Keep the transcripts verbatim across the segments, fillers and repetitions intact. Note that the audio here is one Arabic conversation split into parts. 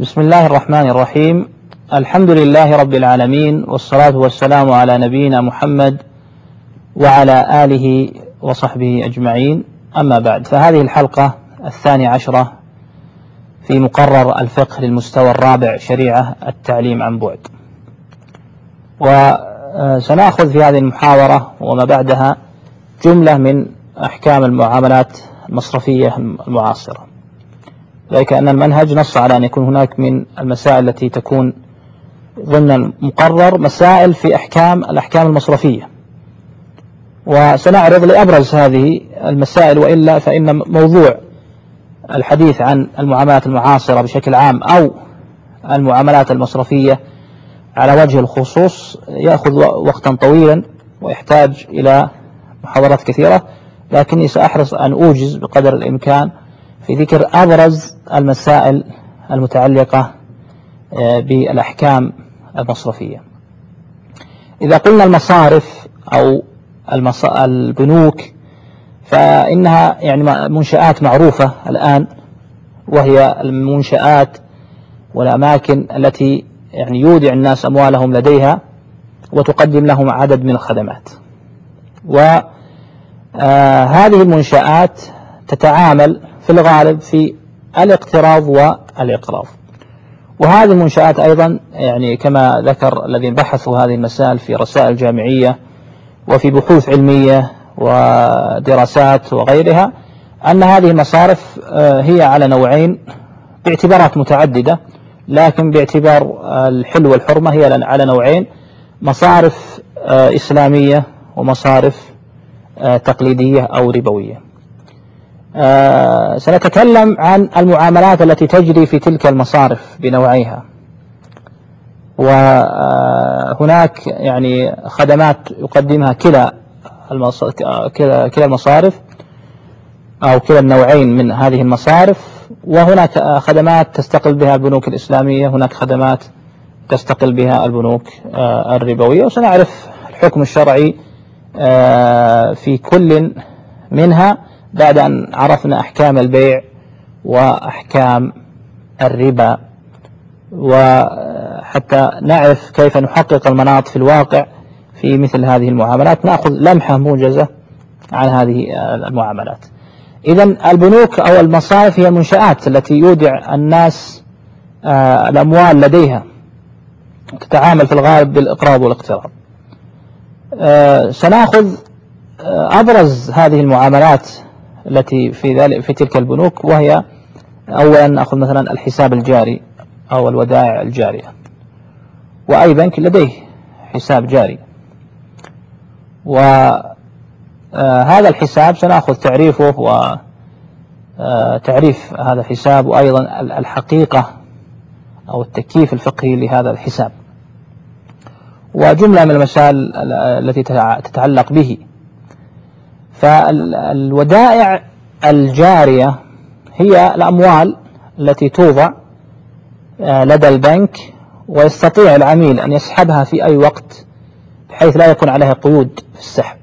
بسم الله الرحمن الرحيم. الحمد لله رب العالمين، والصلاة والسلام على نبينا محمد وعلى آله وصحبه أجمعين. أما بعد، فهذه الحلقة الثانية عشرة في مقرر الفقه للمستوى الرابع، شريعة التعليم عن بعد. وسنأخذ في هذه المحاضرة وما بعدها جملة من أحكام المعاملات المصرفية المعاصرة، ذلك أن المنهج نص على أن يكون هناك من المسائل التي تكون ضمن المقرر مسائل في أحكام الأحكام المصرفية، وسنعرض لأبرز هذه المسائل، وإلا فإن موضوع الحديث عن المعاملات المعاصرة بشكل عام أو المعاملات المصرفية على وجه الخصوص يأخذ وقتا طويلا ويحتاج إلى محاضرات كثيرة، لكني سأحرص أن أوجز بقدر الإمكان في ذكر أبرز المسائل المتعلقة بالأحكام المصرفية. إذا قلنا المصارف أو البنوك فإنها يعني منشآت معروفة الآن، وهي المنشآت والأماكن التي يعني يودع الناس أموالهم لديها وتقدم لهم عدد من الخدمات. وهذه المنشآت تتعامل في الغالب في الاقتراض والإقراض، وهذه المنشآت أيضا يعني كما ذكر الذين بحثوا هذه المسائل في رسائل جامعية وفي بحوث علمية ودراسات وغيرها، أن هذه المصارف هي على نوعين باعتبارات متعددة، لكن باعتبار الحل والحرمة هي على نوعين: مصارف إسلامية ومصارف تقليدية أو ربوية. آه سنتكلم عن المعاملات التي تجري في تلك المصارف بنوعيها، وهناك يعني خدمات يقدمها كلا كلا كلا المصارف أو كلا النوعين من هذه المصارف، وهناك خدمات تستقل بها البنوك الإسلامية، هناك خدمات تستقل بها البنوك آه الربوية، وسنعرف الحكم الشرعي آه في كل منها بعد أن عرفنا أحكام البيع وأحكام الربا، وحتى نعرف كيف نحقق المناط في الواقع في مثل هذه المعاملات نأخذ لمحة موجزة عن هذه المعاملات. إذن البنوك أو المصارف هي المنشآت التي يودع الناس الأموال لديها، تتعامل في الغالب بالإقراض والاقتراض. سنأخذ أبرز هذه المعاملات التي في ذلك في تلك البنوك، وهي أولا نأخذ مثلا الحساب الجاري أو الودائع الجارية، وأي بنك لديه حساب جاري، وهذا الحساب سنأخذ تعريفه وتعريف هذا الحساب، وأيضا الحقيقة أو التكييف الفقهي لهذا الحساب، وجملة من المسائل التي تتعلق به. فالودائع الجارية هي الأموال التي توضع لدى البنك ويستطيع العميل أن يسحبها في أي وقت بحيث لا يكون عليها قيود في السحب.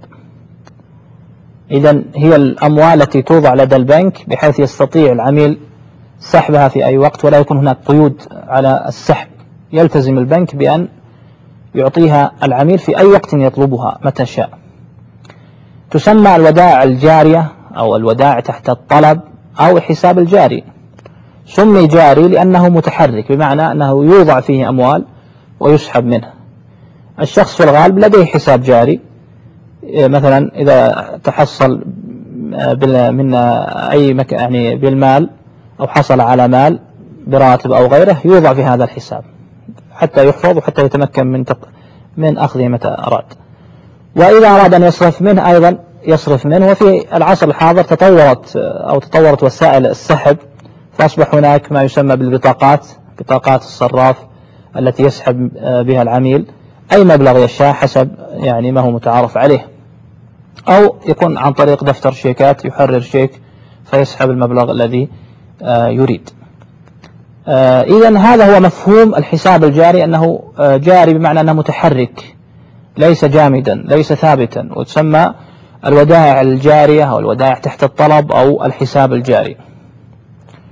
إذن هي الأموال التي توضع لدى البنك بحيث يستطيع العميل سحبها في أي وقت ولا يكون هناك قيود على السحب، يلتزم البنك بأن يعطيها العميل في أي وقت يطلبها متى شاء. تسمى الودائع الجارية أو الودائع تحت الطلب أو الحساب الجاري. سمي جاري لأنه متحرك، بمعنى أنه يوضع فيه أموال ويسحب منه. الشخص في الغالب لديه حساب جاري، مثلا إذا تحصل من أي مكان يعني بالمال أو حصل على مال براتب أو غيره يوضع في هذا الحساب حتى يحفظ وحتى يتمكن من من أخذه متى أراد. وإذا أراد أن يصرف منه أيضا يصرف منه. وفي العصر الحاضر تطورت أو تطورت وسائل السحب، فأصبح هناك ما يسمى بالبطاقات، بطاقات الصراف التي يسحب بها العميل أي مبلغ يشاء حسب يعني ما هو متعارف عليه، أو يكون عن طريق دفتر شيكات، يحرر شيك فيسحب المبلغ الذي يريد. إذن هذا هو مفهوم الحساب الجاري، أنه جاري بمعنى أنه متحرك ليس جامدا ليس ثابتا، وتسمى الودائع الجارية أو الودائع تحت الطلب أو الحساب الجاري.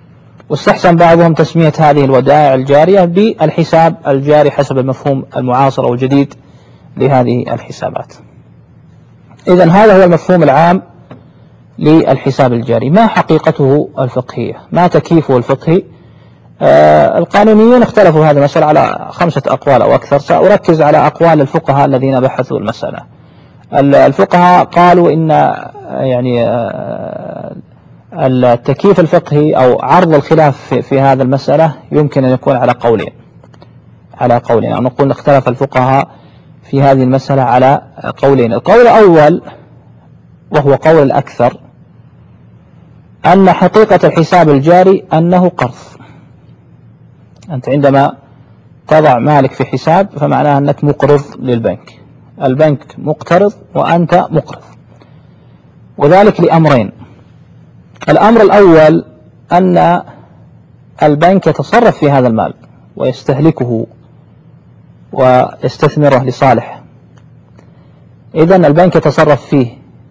واستحسن بعضهم تسمية هذه الودائع الجارية بالحساب الجاري حسب المفهوم المعاصر أو الجديد لهذه الحسابات. إذن هذا هو المفهوم العام للحساب الجاري. ما حقيقته الفقهية؟ ما تكييفه الفقهي؟ آه القانونيون اختلفوا هذه المسألة على خمسة أقوال أو أكثر. سأركز على أقوال الفقهاء الذين بحثوا المسألة. الفقهاء قالوا إن يعني آه التكييف الفقهي أو عرض الخلاف في, في هذا المسألة يمكن أن يكون على قولين على قولين أو نقول اختلف الفقهاء في هذه المسألة على قولين. القول الأول وهو قول الأكثر أن حقيقة الحساب الجاري أنه قرض. أنت عندما تضع مالك في حساب فمعناه أنك مقرض للبنك، البنك مقترض وأنت مقرض، وذلك لأمرين. الأمر الأول أن البنك يتصرف في هذا المال ويستهلكه ويستثمره لصالح، إذن البنك يتصرف فيه،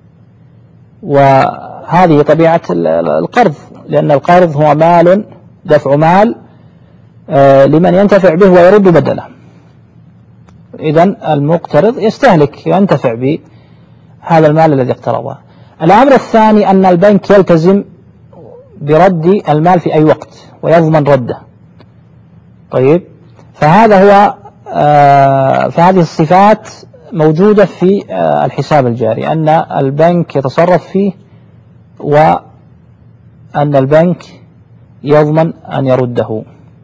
وهذه طبيعة القرض، لأن القرض هو مال، دفع مال لمن ينتفع به ويرد بدله. إذن المقترض يستهلك ينتفع بهذا المال الذي اقترضه. الأمر الثاني أن البنك يلتزم برد المال في أي وقت ويضمن رده. طيب، فهذا هو آه فهذه الصفات موجودة في آه الحساب الجاري، أن البنك يتصرف فيه وأن البنك يضمن أن يرده،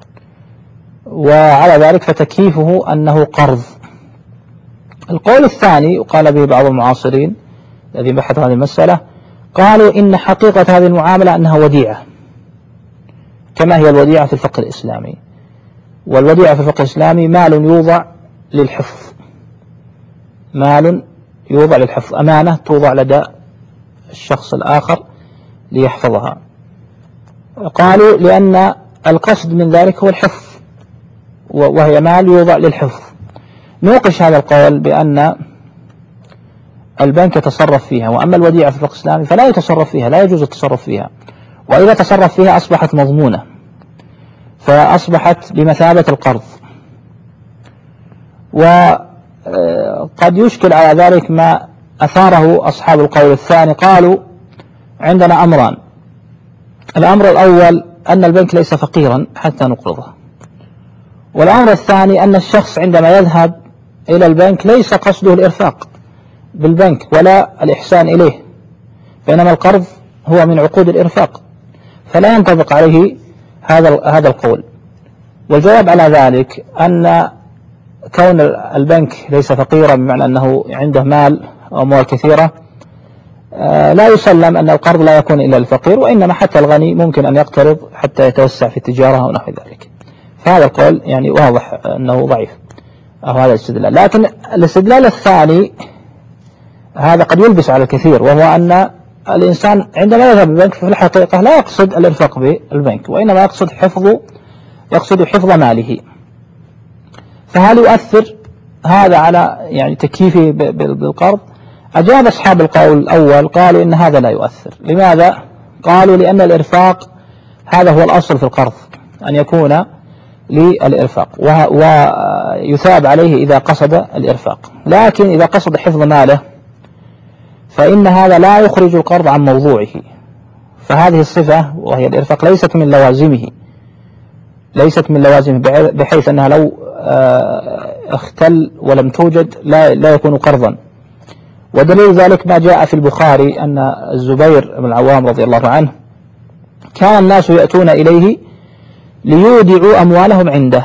وعلى ذلك فتكييفه أنه قرض. القول الثاني وقال به بعض المعاصرين الذين بحثوا هذه المسألة، قالوا إن حقيقة هذه المعاملة أنها وديعة، كما هي الوديعة في الفقه الإسلامي. والوديعة في الفقه الإسلامي مال يوضع للحفظ، مال يوضع للحفظ، أمانة توضع لدى الشخص الآخر ليحفظها. قالوا لأن القصد من ذلك هو الحفظ، وهي مال يوضع للحفظ. نوقش هذا القول بأن البنك يتصرف فيها، وأما الوديعة في الفقه الإسلامي فلا يتصرف فيها، لا يجوز التصرف فيها، وإذا تصرف فيها أصبحت مضمونة، فأصبحت بمثابة القرض. وقد يشكل على ذلك ما أثاره أصحاب القول الثاني. قالوا عندنا أمران: الأمر الأول أن البنك ليس فقيرا حتى نقرضه، والأمر الثاني أن الشخص عندما يذهب إلى البنك ليس قصده الإرفاق بالبنك ولا الإحسان إليه، بينما القرض هو من عقود الإرفاق، فلا ينطبق عليه هذا هذا القول. والجواب على ذلك أن كون البنك ليس فقيرا بمعنى أنه عنده مال أو أموال كثيرة لا يسلم أن القرض لا يكون إلا الفقير، وإنما حتى الغني ممكن أن يقترض حتى يتوسع في التجارة أو نحو ذلك. فهذا القول يعني واضح أنه ضعيف أو هذا الاستدلال. لكن الاستدلال الثاني هذا قد يلبس على الكثير، وهو أن الإنسان عندما يذهب البنك في الحقيقة لا يقصد الإرفاق بالبنك، وإنما يقصد حفظ يقصد حفظ ماله. فهل يؤثر هذا على يعني تكييفه بالقرض؟ أجاب أصحاب القول الأول، قالوا إن هذا لا يؤثر. لماذا؟ قالوا لأن الإرفاق هذا هو الأصل في القرض، أن يكون للإرفاق ويثاب عليه إذا قصد الإرفاق، لكن إذا قصد حفظ ماله فإن هذا لا يخرج القرض عن موضوعه. فهذه الصفة وهي الإرفاق ليست من لوازمه ليست من لوازمه بحيث أنها لو اختل ولم توجد لا, لا يكون قرضا. ودليل ذلك ما جاء في البخاري أن الزبير بن العوام رضي الله عنه كان الناس يأتون إليه ليودعوا أموالهم عنده،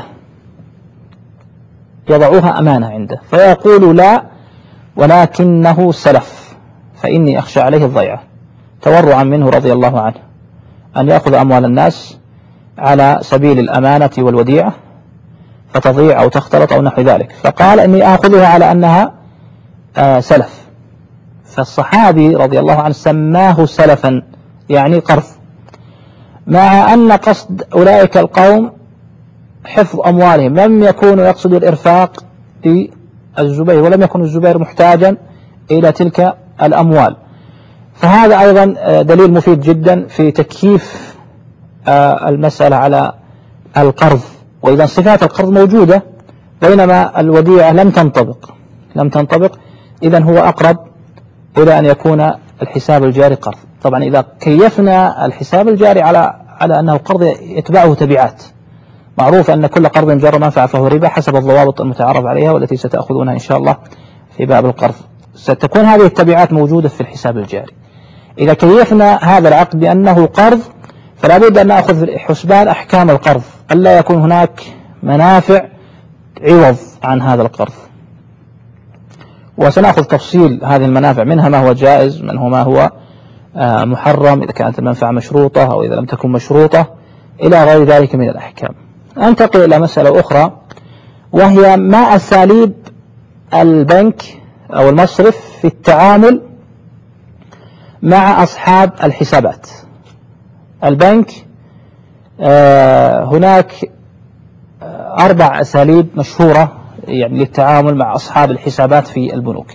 يضعوها أمانة عنده، فيقول لا ولكنه سلف فإني أخشى عليه الضيعة، تورعا منه رضي الله عنه أن يأخذ أموال الناس على سبيل الأمانة والوديعة فتضيع أو تختلط أو نحو ذلك، فقال إني آخذها على أنها آه سلف. فالصحابي رضي الله عنه سماه سلفا يعني قرض، مع أن قصد أولئك القوم حفظ أموالهم، لم يكونوا يقصدوا الإرفاق بالزبير، ولم يكن الزبير محتاجا إلى تلك الأموال. فهذا أيضا دليل مفيد جدا في تكييف المسألة على القرض، وإذا صفات القرض موجودة بينما الوديعة لم تنطبق لم تنطبق إذن هو أقرب إلى أن يكون الحساب الجاري قرض. طبعا إذا كيفنا الحساب الجاري على على أنه قرض يتبعه تبعات، معروف أن كل قرض جر منفعة فهو ربا حسب الضوابط المتعارف عليها والتي ستأخذونها إن شاء الله في باب القرض، ستكون هذه التبعات موجودة في الحساب الجاري. إذا كيفنا هذا العقد بأنه قرض فلا بد أن نأخذ في حسبان أحكام القرض، ألا يكون هناك منافع عوض عن هذا القرض، وسنأخذ تفصيل هذه المنافع، منها ما هو جائز، منه ما هو محرم إذا كانت المنفعة مشروطة أو إذا لم تكن مشروطة، إلى غير ذلك من الأحكام. أنتقل إلى مسألة أخرى، وهي ما أساليب البنك أو المصرف في التعامل مع أصحاب الحسابات. البنك هناك أربع أساليب مشهورة يعني للتعامل مع أصحاب الحسابات في البنوك،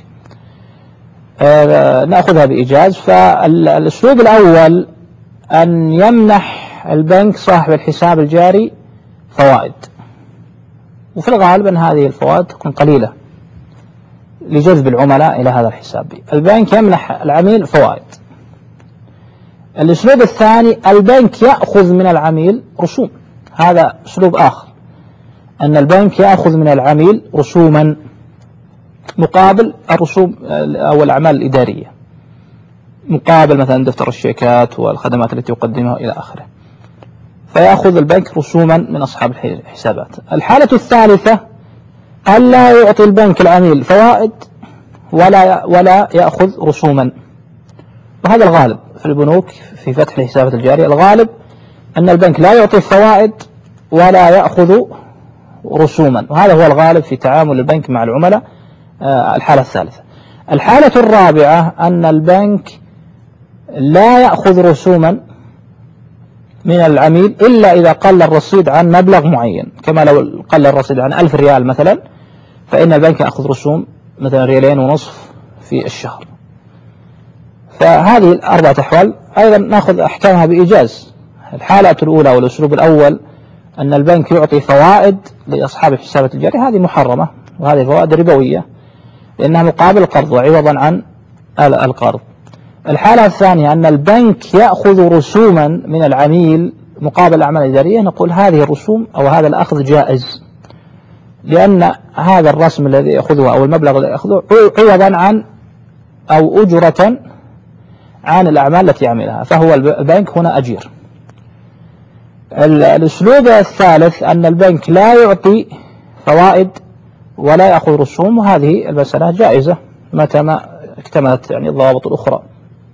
نأخذها بإيجاز. فالأسلوب الأول أن يمنح البنك صاحب الحساب الجاري فوائد، وفي الغالب أن هذه الفوائد تكون قليلة لجذب العملاء إلى هذا الحساب. البنك يمنح العميل فوائد. الأسلوب الثاني البنك يأخذ من العميل رسوم، هذا أسلوب آخر، أن البنك يأخذ من العميل رسوما مقابل الرسوم أو الأعمال الإدارية، مقابل مثلا دفتر الشيكات والخدمات التي يقدمها إلى آخره، فيأخذ البنك رسوما من أصحاب الحسابات. الحالة الثالثة ألا يعطي البنك العميل فوائد ولا ولا يأخذ رسوما، وهذا الغالب في البنوك في فتح الحسابات الجارية، الغالب أن البنك لا يعطي فوائد ولا يأخذ رسوما، وهذا هو الغالب في تعامل البنك مع العملاء. الحالة الثالثة. الحالة الرابعة أن البنك لا يأخذ رسوما من العميل إلا إذا قل الرصيد عن مبلغ معين، كما لو قل الرصيد عن ألف ريال مثلا فإن البنك يأخذ رسوم مثلا ريالين ونصف في الشهر. فهذه الأربعة أحوال أيضا نأخذ أحكامها بإيجاز. الحالة الأولى والأسلوب الأول أن البنك يعطي فوائد لأصحاب الحسابات الجارية، هذه محرمة وهذه فوائد ربوية لأنها مقابل القرض وعوضا عن القرض. الحالة الثانية أن البنك يأخذ رسوما من العميل مقابل الأعمال الإدارية، نقول هذه الرسوم أو هذا الأخذ جائز، لأن هذا الرسم الذي يأخذه أو المبلغ الذي يأخذه عوضا عن أو أجرة عن الأعمال التي يعملها، فهو البنك هنا أجير. الأسلوب الثالث أن البنك لا يعطي فوائد ولا يأخذ رسوم، وهذه المسألة جائزة متى ما اكتملت يعني الضوابط الأخرى.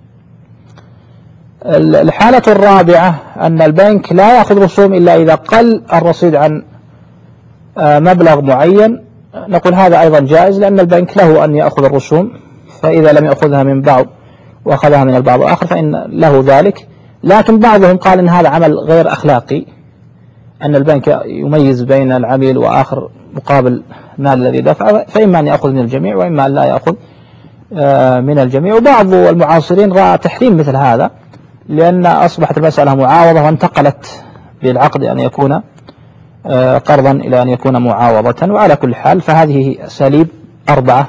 الحالة الرابعة أن البنك لا يأخذ رسوم إلا إذا قل الرصيد عن مبلغ معين، نقول هذا أيضا جائز لأن البنك له أن يأخذ الرسوم، فإذا لم يأخذها من بعض وأخذها من البعض الآخر فإن له ذلك. لكن بعضهم قال إن هذا عمل غير أخلاقي، أن البنك يميز بين العميل وآخر مقابل المال الذي دفعه، فإما أن يأخذ من الجميع وإما أن لا يأخذ من الجميع. وبعض المعاصرين رأى تحريم مثل هذا لأن أصبحت المسألة معاوضة وانتقلت بالعقد أن يكون قرضا إلى أن يكون معاوضة. وعلى كل حال فهذه أساليب أربعة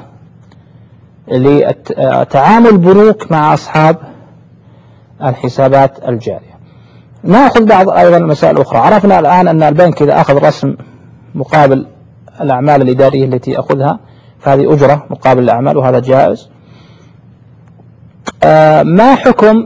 لتعامل بنوك مع أصحاب الحسابات الجارية. نأخذ بعض أيضا المسائل الأخرى. عرفنا الآن أن البنك إذا أخذ رسم مقابل الأعمال الإدارية التي أخذها فهذه أجرة مقابل الأعمال وهذا جائز. آه ما حكم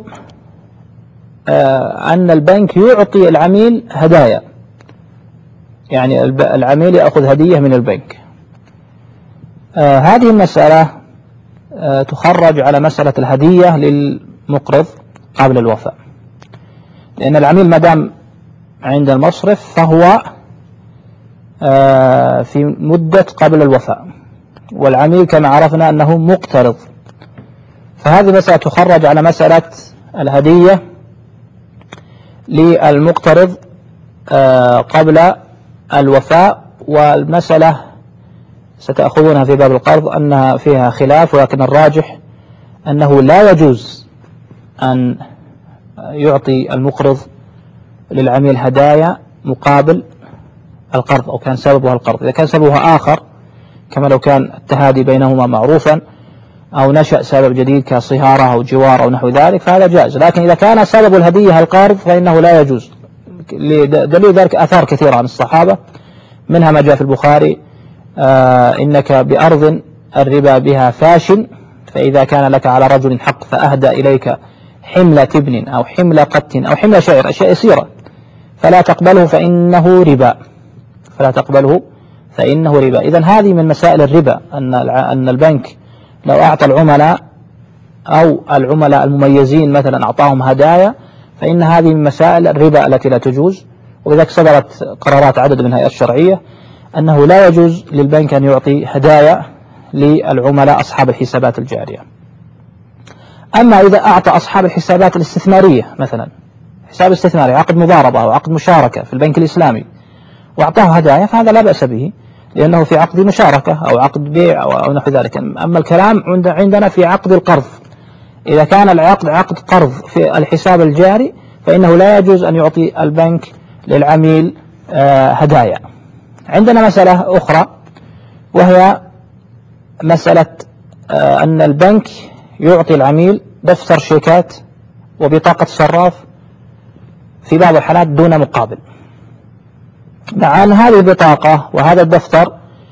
آه أن البنك يعطي العميل هدايا، يعني العميل يأخذ هدية من البنك؟ آه هذه المسألة آه تخرج على مسألة الهدية للمقرض قبل الوفاء، لأن العميل ما دام عند المصرف فهو آه في مدة قبل الوفاء، والعميل كما عرفنا أنه مقترض، فهذه مسألة تخرج على مسألة الهدية للمقترض آه قبل الوفاء. والمسألة ستأخذونها في باب القرض أنها فيها خلاف، ولكن الراجح أنه لا يجوز أن يعطي المقرض للعميل هدايا مقابل القرض، أو كان سببها القرض. إذا كان سببها آخر كما لو كان التهادي بينهما معروفا أو نشأ سبب جديد كصهارة أو جوار أو نحو ذلك فهذا جائز. لكن إذا كان سبب الهدية القرض فإنه لا يجوز. دليل ذلك آثار كثيرة عن الصحابة، منها ما جاء في البخاري: آه إنك بأرض الربا بها فاشن، فإذا كان لك على رجل حق فأهدى إليك حملة تبن أو حملة قت أو حملة شعر، أشياء يسيرة، فلا تقبله فإنه ربا، فلا تقبله فإنه ربا. إذن هذه من مسائل الربا، أن أن البنك لو أعطى العملاء أو العملاء المميزين مثلا أعطاهم هدايا، فإن هذه من مسائل الربا التي لا تجوز. ولذلك صدرت قرارات عدد من الهيئات الشرعية أنه لا يجوز للبنك أن يعطي هدايا للعملاء أصحاب الحسابات الجارية. أما إذا أعطى أصحاب الحسابات الاستثمارية، مثلا حساب استثماري، عقد مضاربة أو عقد مشاركة في البنك الإسلامي، وأعطاه هدايا، فهذا لا بأس به، لأنه في عقد مشاركة أو عقد بيع أو نحو ذلك. أما الكلام عندنا في عقد القرض، إذا كان العقد عقد قرض في الحساب الجاري فإنه لا يجوز أن يعطي البنك للعميل هدايا. عندنا مسألة أخرى، وهي مسألة أن البنك يعطي العميل دفتر شيكات وبطاقة صراف في بعض الحالات دون مقابل، مع أن هذه البطاقة وهذا الدفتر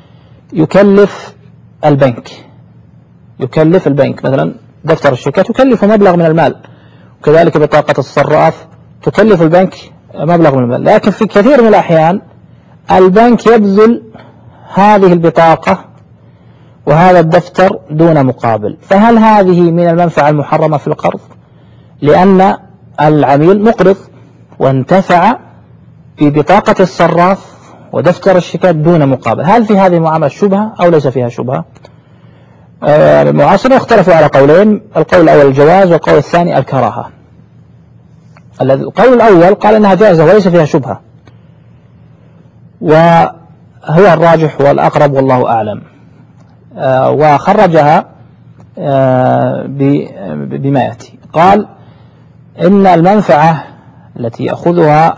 يكلف البنك يكلف البنك مثلا دفتر الشيكات يكلف مبلغ من المال، وكذلك بطاقة الصراف تكلف البنك مبلغ من المال، لكن في كثير من الأحيان البنك يبذل هذه البطاقة وهذا الدفتر دون مقابل. فهل هذه من المنفعة المحرمة في القرض؟ لأن العميل مقرض وانتفع ببطاقة الصراف ودفتر الشيكات دون مقابل. هل في هذه المعاملة شبهة أو ليس فيها شبهة؟ المعاصرين اختلفوا على قولين: القول الأول الجواز، والقول الثاني الكراهة. القول الأول قال إنها جائزة وليس فيها شبهة، وهو الراجح والأقرب والله أعلم. آه وخرجها آه بما يأتي. قال إن المنفعة التي يأخذها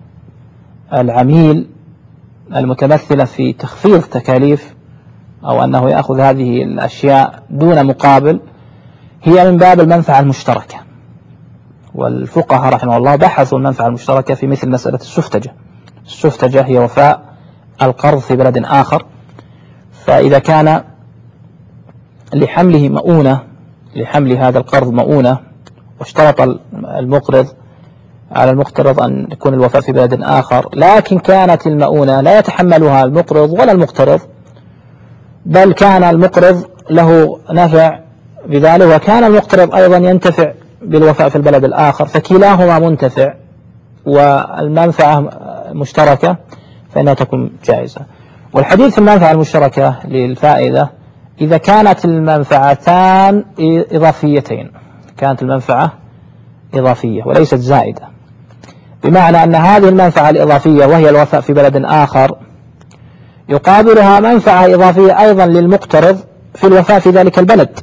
العميل المتمثلة في تخفيض تكاليف، أو أنه يأخذ هذه الأشياء دون مقابل، هي من باب المنفعة المشتركة. والفقهاء رحمه الله بحثوا المنفعة المشتركة في مثل مسألة السفتجة. السفتجة هي وفاء القرض في بلد آخر، فإذا كان لحمله مؤونة لحمل هذا القرض مؤونة، واشترط المقرض على المقترض أن يكون الوفاء في بلد آخر، لكن كانت المؤونة لا يتحملها المقرض ولا المقترض، بل كان المقرض له نفع بذلك وكان المقترض أيضا ينتفع بالوفاء في البلد الآخر، فكلاهما منتفع والمنفعة مشتركة، فإنها تكون جائزة. والحديث في المنفعة المشتركة للفائدة إذا كانت المنفعتان إضافيتين، كانت المنفعة إضافية وليست زائدة، بمعنى أن هذه المنفعة الإضافية وهي الوفاء في بلد آخر يقابلها منفعة إضافية أيضا للمقترض في الوفاء في ذلك البلد،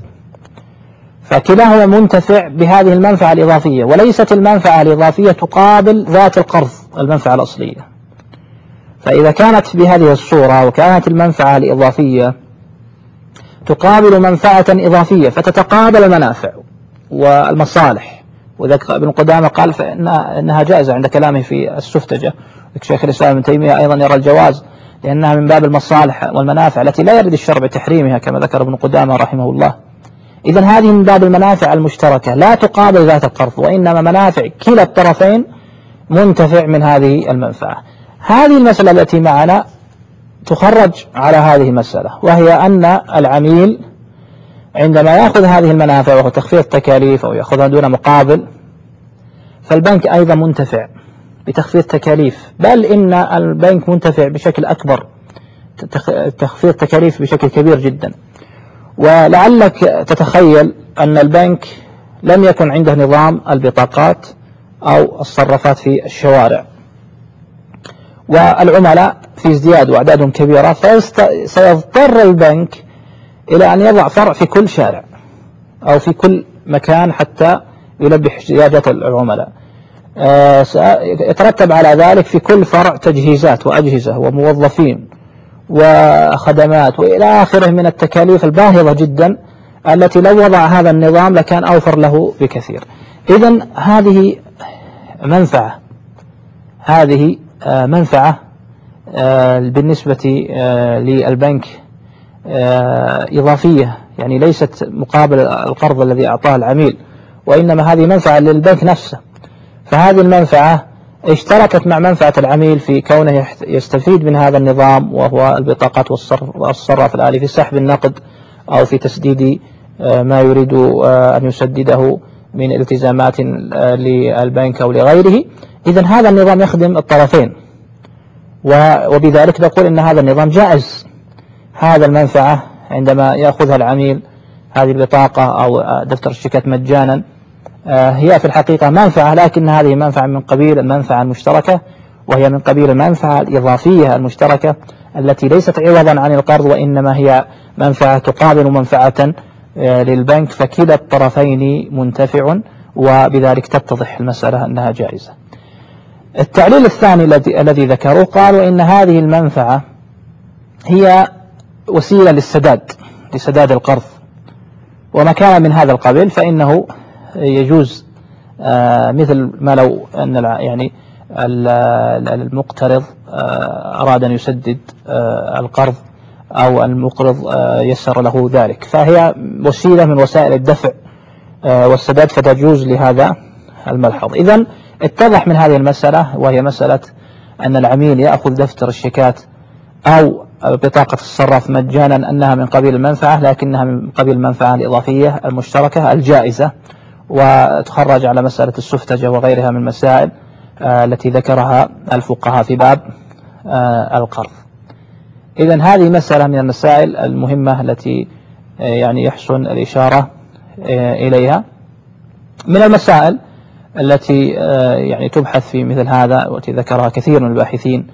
فكلاهما منتفع بهذه المنفعة الإضافية، وليست المنفعة الإضافية تقابل ذات القرض المنفعة الأصلية. فإذا كانت بهذه الصورة وكانت المنفعة الإضافية تقابل منفعة إضافية فتتقابل المنافع والمصالح، وذلك ابن قدامة قال فإنها جائزة عند كلامه في السفتجة. شيخ الإسلام ابن تيمية أيضا يرى الجواز، لأنها من باب المصالح والمنافع التي لا يرد الشرع بتحريمها كما ذكر ابن قدامة رحمه الله. إذن هذه من باب المنافع المشتركة لا تقابل ذات القرض، وإنما منافع كلا الطرفين منتفع من هذه المنفعة. هذه المسألة التي معنا تخرج على هذه المسألة، وهي أن العميل عندما يأخذ هذه المنافع وهو تخفيض التكاليف أو يأخذها دون مقابل، فالبنك أيضا منتفع بتخفيض تكاليف، بل إن البنك منتفع بشكل أكبر، تخفيض تكاليف بشكل كبير جدا. ولعلك تتخيل أن البنك لم يكن عنده نظام البطاقات أو الصرافات في الشوارع، والعملاء في ازدياد وأعدادهم كبيرة، فسيضطر البنك إلى أن يضع فرع في كل شارع أو في كل مكان حتى يلبي احتياجات العملاء. يترتب على ذلك في كل فرع تجهيزات وأجهزة وموظفين وخدمات وإلى آخره من التكاليف الباهظة جدا، التي لو وضع هذا النظام لكان أوفر له بكثير. إذن هذه منفعة هذه منفعة بالنسبة للبنك إضافية، يعني ليست مقابل القرض الذي أعطاه العميل، وإنما هذه منفعة للبنك نفسه. فهذه المنفعة اشتركت مع منفعة العميل في كونه يستفيد من هذا النظام، وهو البطاقات والصراف الآلي في سحب النقد أو في تسديد ما يريد أن يسدده من التزامات للبنك أو لغيره. إذن هذا النظام يخدم الطرفين، وبذلك نقول إن هذا النظام جائز. هذا المنفعة عندما يأخذها العميل هذه البطاقة أو دفتر الشيكات مجانا هي في الحقيقة منفعة، لكن هذه منفعة من قبيل المنفعة المشتركة، وهي من قبيل المنفعة الإضافية المشتركة التي ليست عوضا عن القرض، وإنما هي منفعة تقابل منفعة للبنك، فكلا الطرفين منتفع، وبذلك تتضح المسألة أنها جائزة. التعليل الثاني الذي ذكروا قالوا إن هذه المنفعة هي وسيلة للسداد لسداد القرض، وما كان من هذا القبيل فإنه يجوز مثل ما لو أن يعني المقترض أراد أن يسدد القرض أو المقرض يسر له ذلك، فهي وسيلة من وسائل الدفع والسداد، فتجوز لهذا الملحظ. إذن اتضح من هذه المسألة، وهي مسألة أن العميل يأخذ دفتر الشيكات أو بطاقة الصراف مجانا أنها من قبيل المنفعة، لكنها من قبيل المنفعة الإضافية المشتركة الجائزة، وتخرج على مسألة السفتجة وغيرها من المسائل التي ذكرها الفقهاء في باب القرض. إذن هذه مسألة من المسائل المهمة التي يعني يحسن الإشارة إليها. من المسائل التي يعني تبحث في مثل هذا والتي ذكرها كثير من الباحثين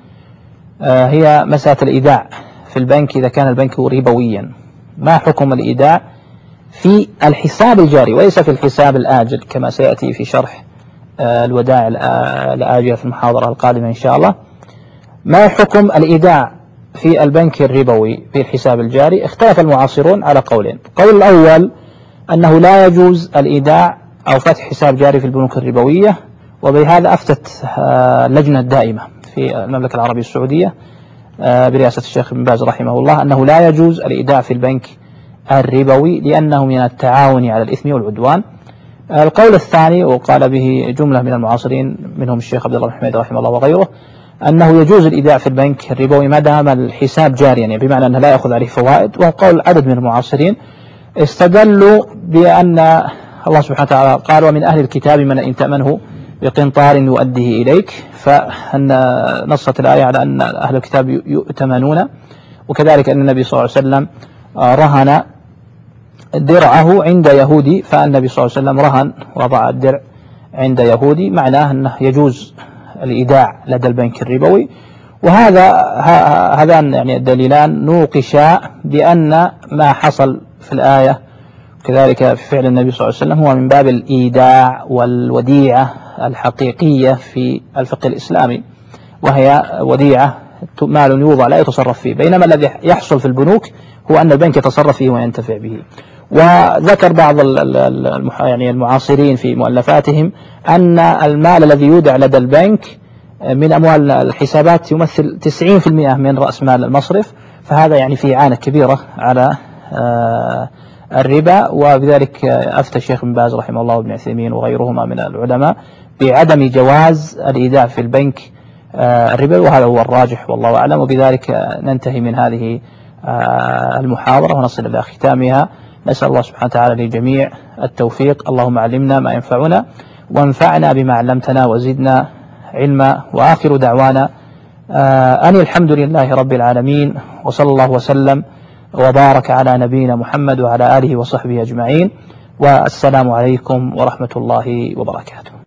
هي مسألة الإيداع في البنك إذا كان البنك ربويا. ما حكم الإيداع في الحساب الجاري وليس في الحساب الآجل كما سيأتي في شرح الودائع الآجلة في المحاضرة القادمة إن شاء الله؟ ما حكم الإيداع في البنك الربوي في الحساب الجاري؟ اختلف المعاصرون على قولين. القول الأول أنه لا يجوز الإيداع أو فتح حساب جاري في البنوك الربوية، وبهذا أفتت اللجنة الدائمة في المملكة العربية السعودية برئاسة الشيخ بن باز رحمه الله أنه لا يجوز الإيداع في البنك الربوي لأنه من التعاون على الإثم والعدوان. القول الثاني وقال به جملة من المعاصرين منهم الشيخ عبد الله بن حميد رحمه الله وغيره أنه يجوز الإيداع في البنك الربوي ما دام الحساب جاريا، يعني بمعنى أنه لا يأخذ عليه فوائد. وهو قول عدد من المعاصرين استدلوا بأن الله سبحانه وتعالى قال ومن أهل الكتاب من إن تأمنه بقنطار يؤديه إليك، فأن نصت الآية على أن أهل الكتاب يؤتمنون. وكذلك أن النبي صلى الله عليه وسلم رهن درعه عند يهودي، فالنبي صلى الله عليه وسلم رهن وضع الدرع عند يهودي، معناه أنه يجوز الإيداع لدى البنك الربوي. وهذا هذان يعني الدليلان نوقشا بأن ما حصل في الآية كذلك في فعل النبي صلى الله عليه وسلم هو من باب الإيداع والوديعة الحقيقية في الفقه الإسلامي، وهي وديعة مال يوضع لا يتصرف فيه، بينما الذي يحصل في البنوك هو أن البنك يتصرف فيه وينتفع به. وذكر بعض يعني المعاصرين في مؤلفاتهم أن المال الذي يودع لدى البنك من أموال الحسابات يمثل تسعين بالمئة من رأس مال المصرف، فهذا يعني فيه إعانة كبيرة على الربا. وبذلك أفتى الشيخ بن باز رحمه الله وابن عثيمين وغيرهما من العلماء بعدم جواز الإيداع في البنك الربا، وهذا هو الراجح والله أعلم. وبذلك ننتهي من هذه المحاضرة ونصل إلى ختامها. نسأل الله سبحانه وتعالى للجميع التوفيق. اللهم علمنا ما ينفعنا وانفعنا بما علمتنا وزدنا علما، وآخر دعوانا أن الحمد لله رب العالمين، وصلى الله وسلم وبارك على نبينا محمد وعلى آله وصحبه أجمعين، والسلام عليكم ورحمة الله وبركاته.